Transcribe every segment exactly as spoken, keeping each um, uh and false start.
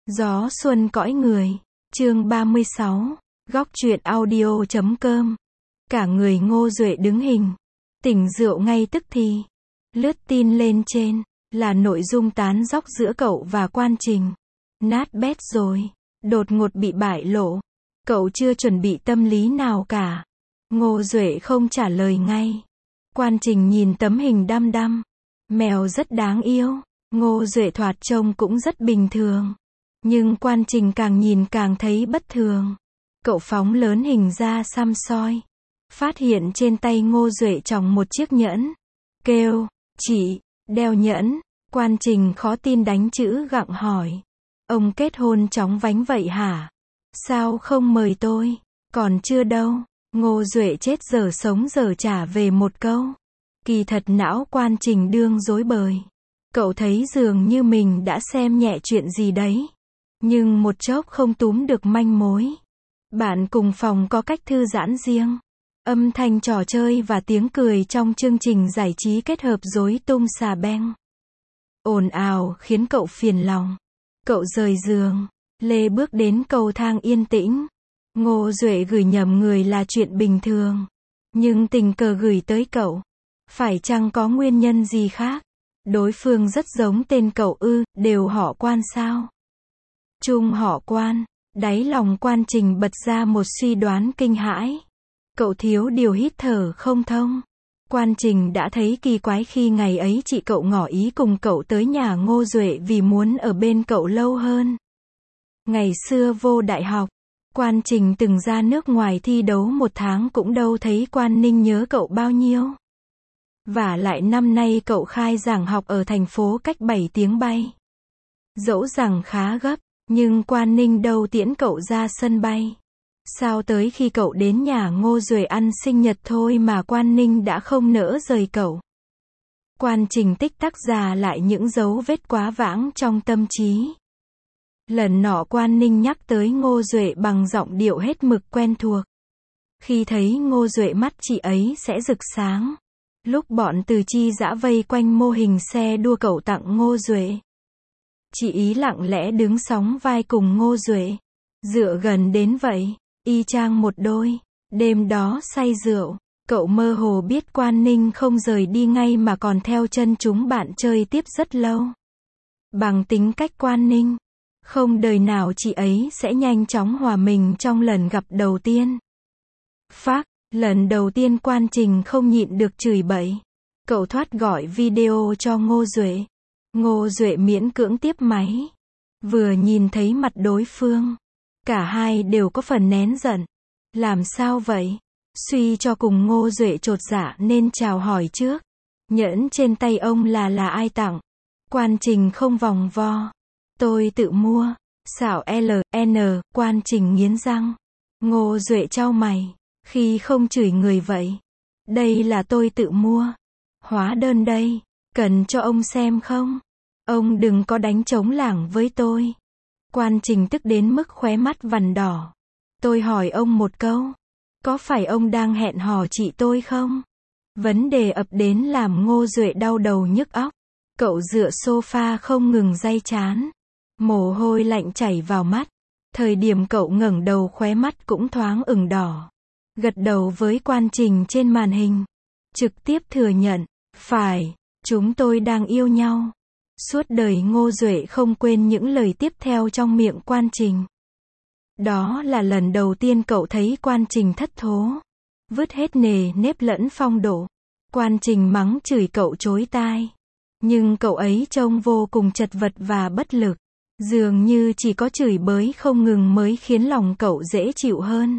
Gió xuân cõi người, chương ba mươi sáu, góc truyện audio chấm com. Cả người Ngô Duệ đứng hình, tỉnh rượu ngay tức thì. Lướt tin lên trên, là nội dung tán dóc giữa cậu và Quan Trình. Nát bét rồi, đột ngột bị bại lộ. Cậu chưa chuẩn bị tâm lý nào cả. Ngô Duệ không trả lời ngay. Quan Trình nhìn tấm hình đăm đăm. Mèo rất đáng yêu. Ngô Duệ thoạt trông cũng rất bình thường. Nhưng Quan Trình càng nhìn càng thấy bất thường. Cậu phóng lớn hình ra xăm soi. Phát hiện trên tay Ngô Duệ tròng một chiếc nhẫn. Kêu, chị, đeo nhẫn. Quan Trình khó tin đánh chữ gặng hỏi. Ông kết hôn chóng vánh vậy hả? Sao không mời tôi? Còn chưa đâu. Ngô Duệ chết dở sống dở trả về một câu. Kỳ thật não Quan Trình đương rối bời. Cậu thấy dường như mình đã xem nhẹ chuyện gì đấy. Nhưng một chốc không túm được manh mối. Bạn cùng phòng có cách thư giãn riêng. Âm thanh trò chơi và tiếng cười trong chương trình giải trí kết hợp rối tung xà beng. Ồn ào khiến cậu phiền lòng. Cậu rời giường, lê bước đến cầu thang yên tĩnh. Ngô Duệ gửi nhầm người là chuyện bình thường. Nhưng tình cờ gửi tới cậu. Phải chăng có nguyên nhân gì khác? Đối phương rất giống tên cậu ư, đều họ Quan sao? Chung họ Quan. Đáy lòng Quan Trình bật ra một suy đoán kinh hãi. Cậu thiếu điều hít thở không thông. Quan Trình đã thấy kỳ quái khi ngày ấy chị cậu ngỏ ý cùng cậu tới nhà Ngô Duệ vì muốn ở bên cậu lâu hơn. Ngày xưa vô đại học, Quan Trình từng ra nước ngoài thi đấu một tháng cũng đâu thấy Quan Ninh nhớ cậu bao nhiêu. Vả lại năm nay cậu khai giảng học ở thành phố cách bảy tiếng bay. Dẫu rằng khá gấp, nhưng Quan Ninh đâu tiễn cậu ra sân bay. Sao tới khi cậu đến nhà Ngô Duệ ăn sinh nhật thôi mà Quan Ninh đã không nỡ rời cậu. Quan Trình tích tắc ra lại những dấu vết quá vãng trong tâm trí. Lần nọ Quan Ninh nhắc tới Ngô Duệ bằng giọng điệu hết mực quen thuộc. Khi thấy Ngô Duệ mắt chị ấy sẽ rực sáng. Lúc bọn Từ Chi dã vây quanh mô hình xe đua cậu tặng Ngô Duệ. Chị ý lặng lẽ đứng sóng vai cùng Ngô Duệ. Dựa gần đến vậy. Y chang một đôi. Đêm đó say rượu, cậu mơ hồ biết Quan Ninh không rời đi ngay mà còn theo chân chúng bạn chơi tiếp rất lâu. Bằng tính cách Quan Ninh, không đời nào chị ấy sẽ nhanh chóng hòa mình trong lần gặp đầu tiên. Phác, lần đầu tiên Quan Trình không nhịn được chửi bậy. Cậu thoát gọi video cho Ngô Duệ. Ngô Duệ miễn cưỡng tiếp máy. Vừa nhìn thấy mặt đối phương, cả hai đều có phần nén giận. Làm sao vậy? Suy cho cùng Ngô Duệ chột dạ nên chào hỏi trước. Nhẫn trên tay ông là là ai tặng? Quan Trình không vòng vo. Tôi tự mua. Xảo L N, Quan Trình nghiến răng. Ngô Duệ chau mày. Khi không chửi người vậy. Đây là tôi tự mua. Hóa đơn đây. Cần cho ông xem không? Ông đừng có đánh trống lảng với tôi. Quan Trình tức đến mức khóe mắt vằn đỏ. Tôi hỏi ông một câu. Có phải ông đang hẹn hò chị tôi không? Vấn đề ập đến làm Ngô Duệ đau đầu nhức óc. Cậu dựa sofa không ngừng day chán. Mồ hôi lạnh chảy vào mắt. Thời điểm cậu ngẩng đầu khóe mắt cũng thoáng ửng đỏ. Gật đầu với Quan Trình trên màn hình. Trực tiếp thừa nhận. Phải, chúng tôi đang yêu nhau. Suốt đời Ngô Duệ không quên những lời tiếp theo trong miệng Quan Trình. Đó là lần đầu tiên cậu thấy Quan Trình thất thố. Vứt hết nề nếp lẫn phong độ. Quan Trình mắng chửi cậu chối tai. Nhưng cậu ấy trông vô cùng chật vật và bất lực. Dường như chỉ có chửi bới không ngừng mới khiến lòng cậu dễ chịu hơn.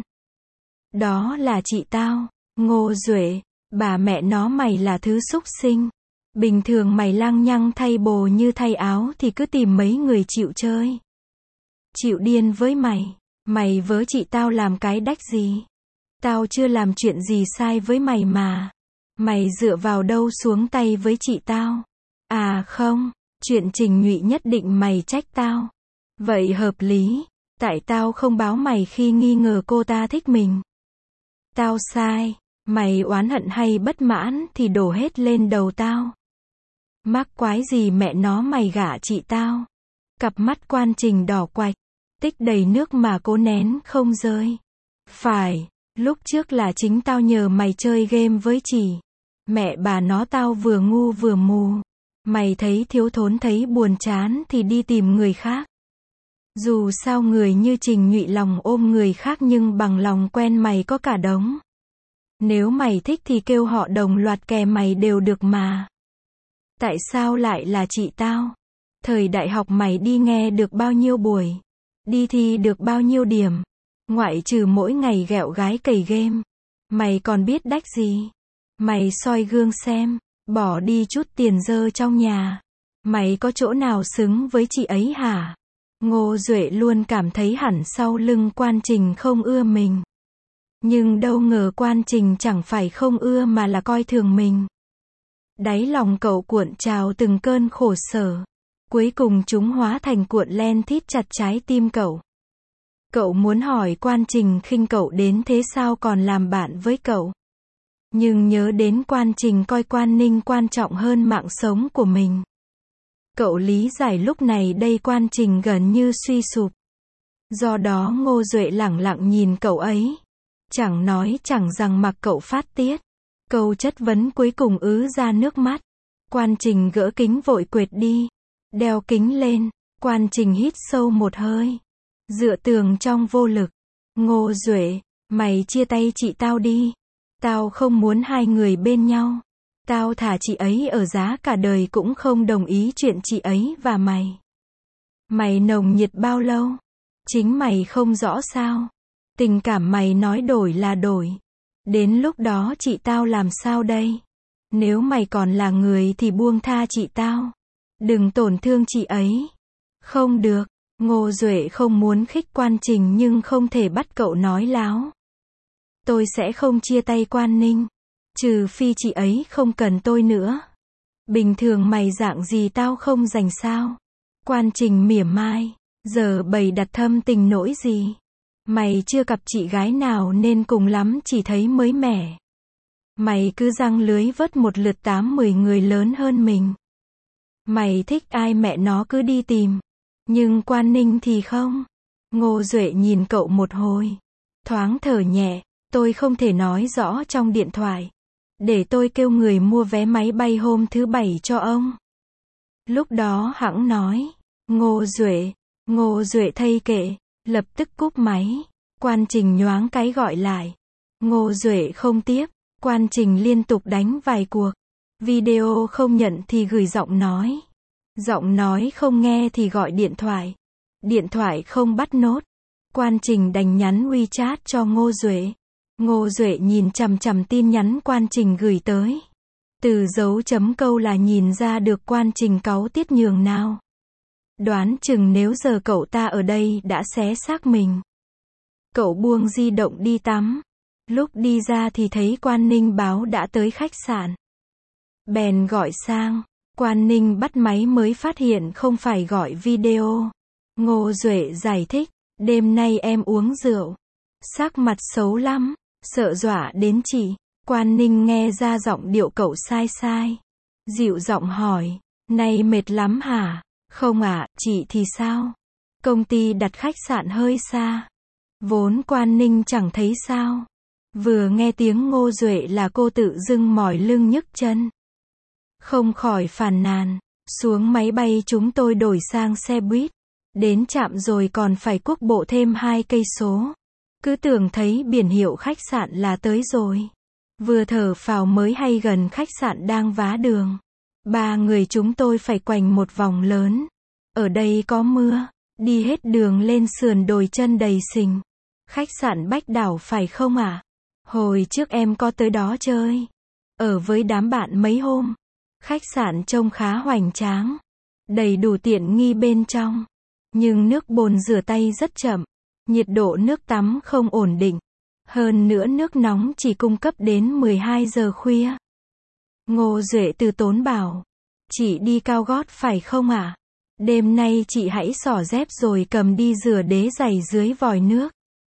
Đó là chị tao, Ngô Duệ. Bà mẹ nó mày là thứ xúc sinh. Bình thường mày lăng nhăng thay bồ như thay áo thì cứ tìm mấy người chịu chơi. Chịu điên với mày. Mày vớ chị tao làm cái đách gì? Tao chưa làm chuyện gì sai với mày mà. Mày dựa vào đâu xuống tay với chị tao? À không, chuyện Trình Nhụy nhất định mày trách tao. Vậy hợp lý. Tại tao không báo mày khi nghi ngờ cô ta thích mình. Tao sai. Mày oán hận hay bất mãn thì đổ hết lên đầu tao. Mắc quái gì mẹ nó mày gả chị tao. Cặp mắt Quan Trình đỏ quạch, tích đầy nước mà cố nén không rơi. Phải, lúc trước là chính tao nhờ mày chơi game với chị. Mẹ bà nó tao vừa ngu vừa mù. Mày thấy thiếu thốn thấy buồn chán thì đi tìm người khác. Dù sao người như Trình Nhụy lòng ôm người khác nhưng bằng lòng quen mày có cả đống. Nếu mày thích thì kêu họ đồng loạt kè mày đều được mà. Tại sao lại là chị tao? Thời đại học mày đi nghe được bao nhiêu buổi? Đi thi được bao nhiêu điểm? Ngoại trừ mỗi ngày ghẹo gái cày game. Mày còn biết đách gì? Mày soi gương xem, bỏ đi chút tiền dơ trong nhà. Mày có chỗ nào xứng với chị ấy hả? Ngô Duệ luôn cảm thấy hẳn sau lưng Quan Trình không ưa mình. Nhưng đâu ngờ Quan Trình chẳng phải không ưa mà là coi thường mình. Đáy lòng cậu cuộn trào từng cơn khổ sở. Cuối cùng chúng hóa thành cuộn len thít chặt trái tim cậu. Cậu muốn hỏi Quan Trình khinh cậu đến thế sao còn làm bạn với cậu. Nhưng nhớ đến Quan Trình coi Quan Ninh quan trọng hơn mạng sống của mình. Cậu lý giải lúc này đây Quan Trình gần như suy sụp. Do đó Ngô Duệ lẳng lặng nhìn cậu ấy. Chẳng nói chẳng rằng mặc cậu phát tiết. Câu chất vấn cuối cùng ứ ra nước mắt. Quan Trình gỡ kính vội quệt đi. Đeo kính lên. Quan Trình hít sâu một hơi. Dựa tường trong vô lực. Ngô Duệ, mày chia tay chị tao đi. Tao không muốn hai người bên nhau. Tao thả chị ấy ở giá cả đời cũng không đồng ý chuyện chị ấy và mày. Mày nồng nhiệt bao lâu? Chính mày không rõ sao? Tình cảm mày nói đổi là đổi. Đến lúc đó chị tao làm sao đây? Nếu mày còn là người thì buông tha chị tao. Đừng tổn thương chị ấy. Không được. Ngô Duệ không muốn khích Quan Trình nhưng không thể bắt cậu nói láo. Tôi sẽ không chia tay Quan Ninh. Trừ phi chị ấy không cần tôi nữa. Bình thường mày dạng gì tao không dành sao? Quan Trình mỉa mai. Giờ bày đặt thâm tình nỗi gì? Mày chưa gặp chị gái nào nên cùng lắm chỉ thấy mới mẻ. Mày cứ giăng lưới vớt một lượt tám mười người lớn hơn mình. Mày thích ai mẹ nó cứ đi tìm. Nhưng Quan Ninh thì không. Ngô Duệ nhìn cậu một hồi. Thoáng thở nhẹ. Tôi không thể nói rõ trong điện thoại. Để tôi kêu người mua vé máy bay hôm thứ bảy cho ông. Lúc đó hẵng nói. Ngô Duệ. Ngô Duệ thay kệ. Lập tức cúp máy. Quan Trình nhoáng cái gọi lại. Ngô Duệ không tiếp. Quan Trình liên tục đánh vài cuộc. Video không nhận thì gửi giọng nói. Giọng nói không nghe thì gọi điện thoại. Điện thoại không bắt nốt. Quan Trình đành nhắn WeChat cho Ngô Duệ. Ngô Duệ nhìn chằm chằm tin nhắn Quan Trình gửi tới. Từ dấu chấm câu là nhìn ra được Quan Trình cáu tiết nhường nào. Đoán chừng nếu giờ cậu ta ở đây đã xé xác mình. Cậu buông di động đi tắm. Lúc đi ra thì thấy Quan Ninh báo đã tới khách sạn. Bèn gọi sang. Quan Ninh bắt máy mới phát hiện không phải gọi video. Ngô Duệ giải thích. Đêm nay em uống rượu. Sắc mặt xấu lắm. Sợ dọa đến chị. Quan Ninh nghe ra giọng điệu cậu sai sai. Dịu giọng hỏi. Nay mệt lắm hả? Không ạ, chị thì sao? Công ty đặt khách sạn hơi xa. Vốn Quan Ninh chẳng thấy sao. Vừa nghe tiếng Ngô Duệ là cô tự dưng mỏi lưng nhức chân. Không khỏi phàn nàn. Xuống máy bay chúng tôi đổi sang xe buýt. Đến trạm rồi còn phải quốc bộ thêm hai cây số. Cứ tưởng thấy biển hiệu khách sạn là tới rồi. Vừa thở phào mới hay gần khách sạn đang vá đường. Ba người chúng tôi phải quanh một vòng lớn. Ở đây có mưa. Đi hết đường lên sườn đồi chân đầy sình. Khách sạn Bách Đảo phải không ạ? À? Hồi trước em có tới đó chơi. Ở với đám bạn mấy hôm. Khách sạn trông khá hoành tráng. Đầy đủ tiện nghi bên trong. Nhưng nước bồn rửa tay rất chậm. Nhiệt độ nước tắm không ổn định. Hơn nữa nước nóng chỉ cung cấp đến mười hai giờ khuya. Ngô Duệ từ tốn bảo. Chị đi cao gót phải không ạ? À? Đêm nay chị hãy xỏ dép rồi cầm đi rửa đế giày dưới vòi nước.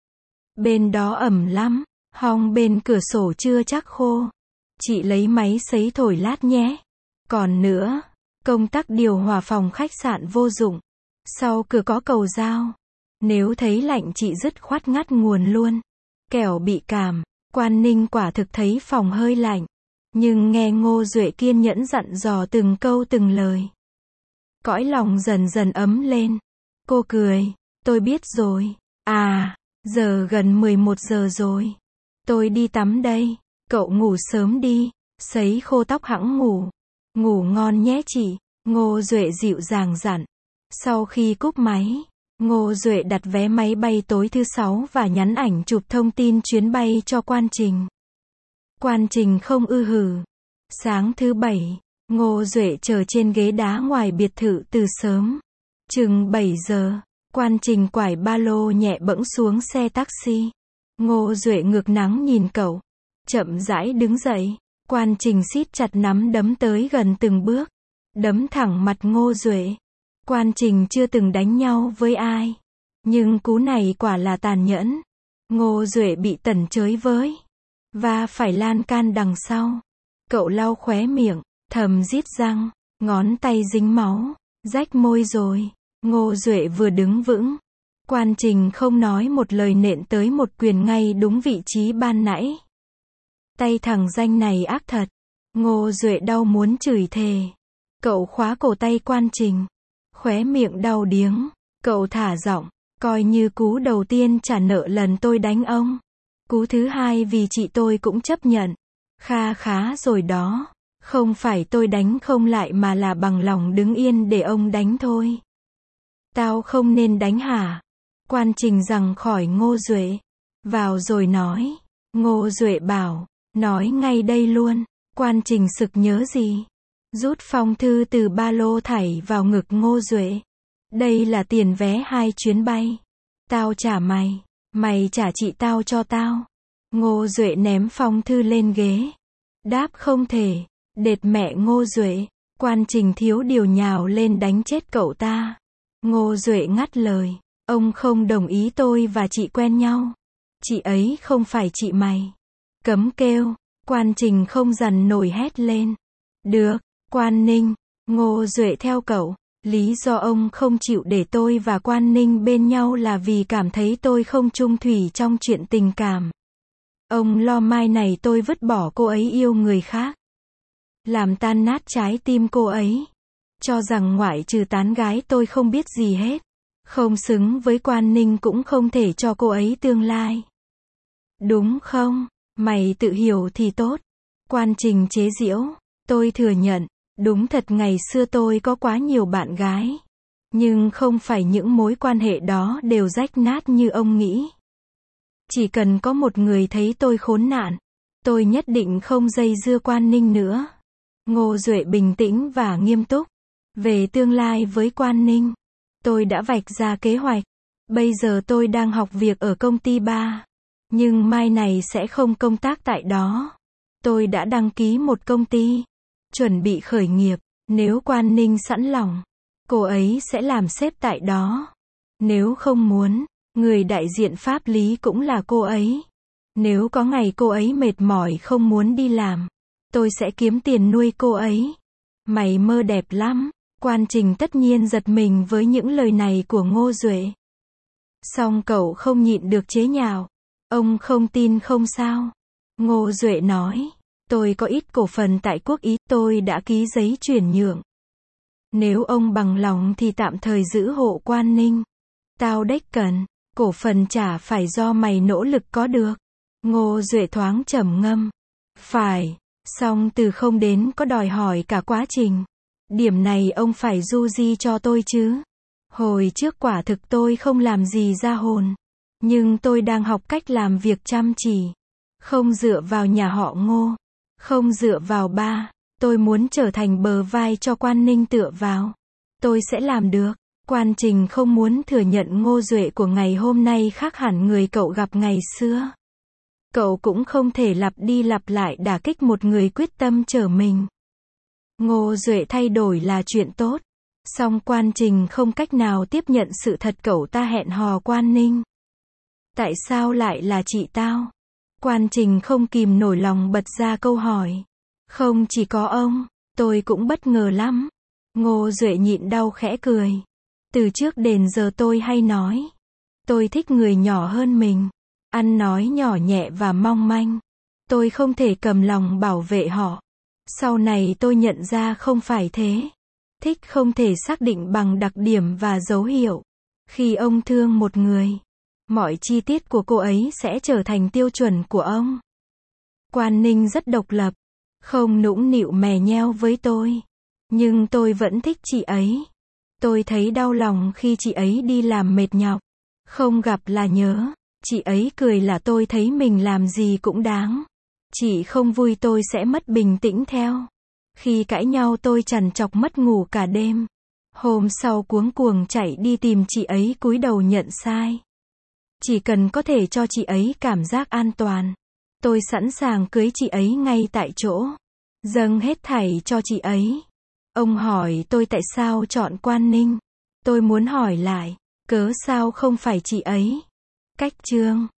Bên đó ẩm lắm. Hong bên cửa sổ chưa chắc khô. Chị lấy máy sấy thổi lát nhé. Còn nữa, công tắc điều hòa phòng khách sạn vô dụng. Sau cửa có cầu dao. Nếu thấy lạnh chị dứt khoát ngắt nguồn luôn. Kẻo bị cảm. Quan Ninh quả thực thấy phòng hơi lạnh. Nhưng nghe Ngô Duệ kiên nhẫn dặn dò từng câu từng lời. Cõi lòng dần dần ấm lên. Cô cười. Tôi biết rồi. À, giờ gần mười một giờ rồi. Tôi đi tắm đây. Cậu ngủ sớm đi. Sấy khô tóc hẵng ngủ. Ngủ ngon nhé chị. Ngô Duệ dịu dàng dặn. Sau khi cúp máy, Ngô Duệ đặt vé máy bay tối thứ sáu và nhắn ảnh chụp thông tin chuyến bay cho Quan Trình. Quan Trình không ư hử. Sáng thứ bảy, Ngô Duệ chờ trên ghế đá ngoài biệt thự từ sớm. Chừng bảy giờ, Quan Trình quải ba lô nhẹ bẫng xuống xe taxi. Ngô Duệ ngược nắng nhìn cậu. Chậm rãi đứng dậy. Quan Trình siết chặt nắm đấm tới gần từng bước. Đấm thẳng mặt Ngô Duệ. Quan Trình chưa từng đánh nhau với ai. Nhưng cú này quả là tàn nhẫn. Ngô Duệ bị tẩn chới với. Và phải lan can đằng sau. Cậu lau khóe miệng, thầm rít răng, ngón tay dính máu, rách môi rồi. Ngô Duệ vừa đứng vững. Quan Trình không nói một lời nện tới một quyền ngay đúng vị trí ban nãy. Tay thằng danh này ác thật. Ngô Duệ đau muốn chửi thề. Cậu khóa cổ tay Quan Trình. Khóe miệng đau điếng. Cậu thả giọng. Coi như cú đầu tiên trả nợ lần tôi đánh ông. Cú thứ hai vì chị tôi cũng chấp nhận. Kha khá rồi đó. Không phải tôi đánh không lại mà là bằng lòng đứng yên để ông đánh thôi. Tao không nên đánh hả? Quan Trình giằng khỏi Ngô Duệ. Vào rồi nói. Ngô Duệ bảo. Nói ngay đây luôn. Quan Trình sực nhớ gì. Rút phong thư từ ba lô thảy vào ngực Ngô Duệ. Đây là tiền vé hai chuyến bay. Tao trả mày. Mày trả chị tao cho tao. Ngô Duệ ném phong thư lên ghế. Đáp không thể. Đệt mẹ Ngô Duệ. Quan Trình thiếu điều nhào lên đánh chết cậu ta. Ngô Duệ ngắt lời. Ông không đồng ý tôi và chị quen nhau. Chị ấy không phải chị mày. Cấm kêu. Quan Trình không dằn nổi hét lên. Được, Quan Ninh. Ngô Duệ theo cậu. Lý do ông không chịu để tôi và Quan Ninh bên nhau là vì cảm thấy tôi không chung thủy trong chuyện tình cảm. Ông lo mai này tôi vứt bỏ cô ấy yêu người khác. Làm tan nát trái tim cô ấy. Cho rằng ngoại trừ tán gái tôi không biết gì hết. Không xứng với Quan Ninh cũng không thể cho cô ấy tương lai. Đúng không? Mày tự hiểu thì tốt. Quan Trình chế giễu. Tôi thừa nhận. Đúng thật ngày xưa tôi có quá nhiều bạn gái. Nhưng không phải những mối quan hệ đó đều rách nát như ông nghĩ. Chỉ cần có một người thấy tôi khốn nạn. Tôi nhất định không dây dưa Quan Ninh nữa. Ngô Duệ bình tĩnh và nghiêm túc. Về tương lai với Quan Ninh. Tôi đã vạch ra kế hoạch. Bây giờ tôi đang học việc ở công ty ba. Nhưng mai này sẽ không công tác tại đó. Tôi đã đăng ký một công ty. Chuẩn bị khởi nghiệp. Nếu Quan Ninh sẵn lòng, cô ấy sẽ làm sếp tại đó. Nếu không muốn, người đại diện pháp lý cũng là cô ấy. Nếu có ngày cô ấy mệt mỏi không muốn đi làm, tôi sẽ kiếm tiền nuôi cô ấy. Mày mơ đẹp lắm. Quan Trình tất nhiên giật mình với những lời này của Ngô Duệ. Song cậu không nhịn được chế nhạo. Ông không tin không sao. Ngô Duệ nói. Tôi có ít cổ phần tại Quốc Ý, tôi đã ký giấy chuyển nhượng. Nếu ông bằng lòng thì tạm thời giữ hộ Quan Ninh. Tao đếch cần, cổ phần chả phải do mày nỗ lực có được. Ngô Duệ thoáng trầm ngâm. Phải, song từ không đến có đòi hỏi cả quá trình. Điểm này ông phải du di cho tôi chứ. Hồi trước quả thực tôi không làm gì ra hồn. Nhưng tôi đang học cách làm việc chăm chỉ. Không dựa vào nhà họ Ngô. Không dựa vào ba. Tôi muốn trở thành bờ vai cho Quan Ninh tựa vào. Tôi sẽ làm được. Quan Trình không muốn thừa nhận Ngô Duệ của ngày hôm nay khác hẳn người cậu gặp ngày xưa. Cậu cũng không thể lặp đi lặp lại đả kích một người quyết tâm trở mình. Ngô Duệ thay đổi là chuyện tốt. Song Quan Trình không cách nào tiếp nhận sự thật cậu ta hẹn hò Quan Ninh. Tại sao lại là chị tao? Quan Trình không kìm nổi lòng bật ra câu hỏi. Không chỉ có ông, tôi cũng bất ngờ lắm. Ngô Duệ nhịn đau khẽ cười. Từ trước đến giờ tôi hay nói, tôi thích người nhỏ hơn mình, ăn nói nhỏ nhẹ và mong manh. Tôi không thể cầm lòng bảo vệ họ. Sau này tôi nhận ra không phải thế. Thích không thể xác định bằng đặc điểm và dấu hiệu. Khi ông thương một người, mọi chi tiết của cô ấy sẽ trở thành tiêu chuẩn của ông. Quan Ninh rất độc lập, không nũng nịu mè nheo với tôi. Nhưng tôi vẫn thích chị ấy. Tôi thấy đau lòng khi chị ấy đi làm mệt nhọc. Không gặp là nhớ. Chị ấy cười là tôi thấy mình làm gì cũng đáng. Chị không vui tôi sẽ mất bình tĩnh theo. Khi cãi nhau tôi trằn trọc mất ngủ cả đêm. Hôm sau cuống cuồng chạy đi tìm chị ấy cúi đầu nhận sai. Chỉ cần có thể cho chị ấy cảm giác an toàn, tôi sẵn sàng cưới chị ấy ngay tại chỗ. Dâng hết thảy cho chị ấy. Ông hỏi tôi tại sao chọn Quan Ninh. Tôi muốn hỏi lại, cớ sao không phải chị ấy? Cách chương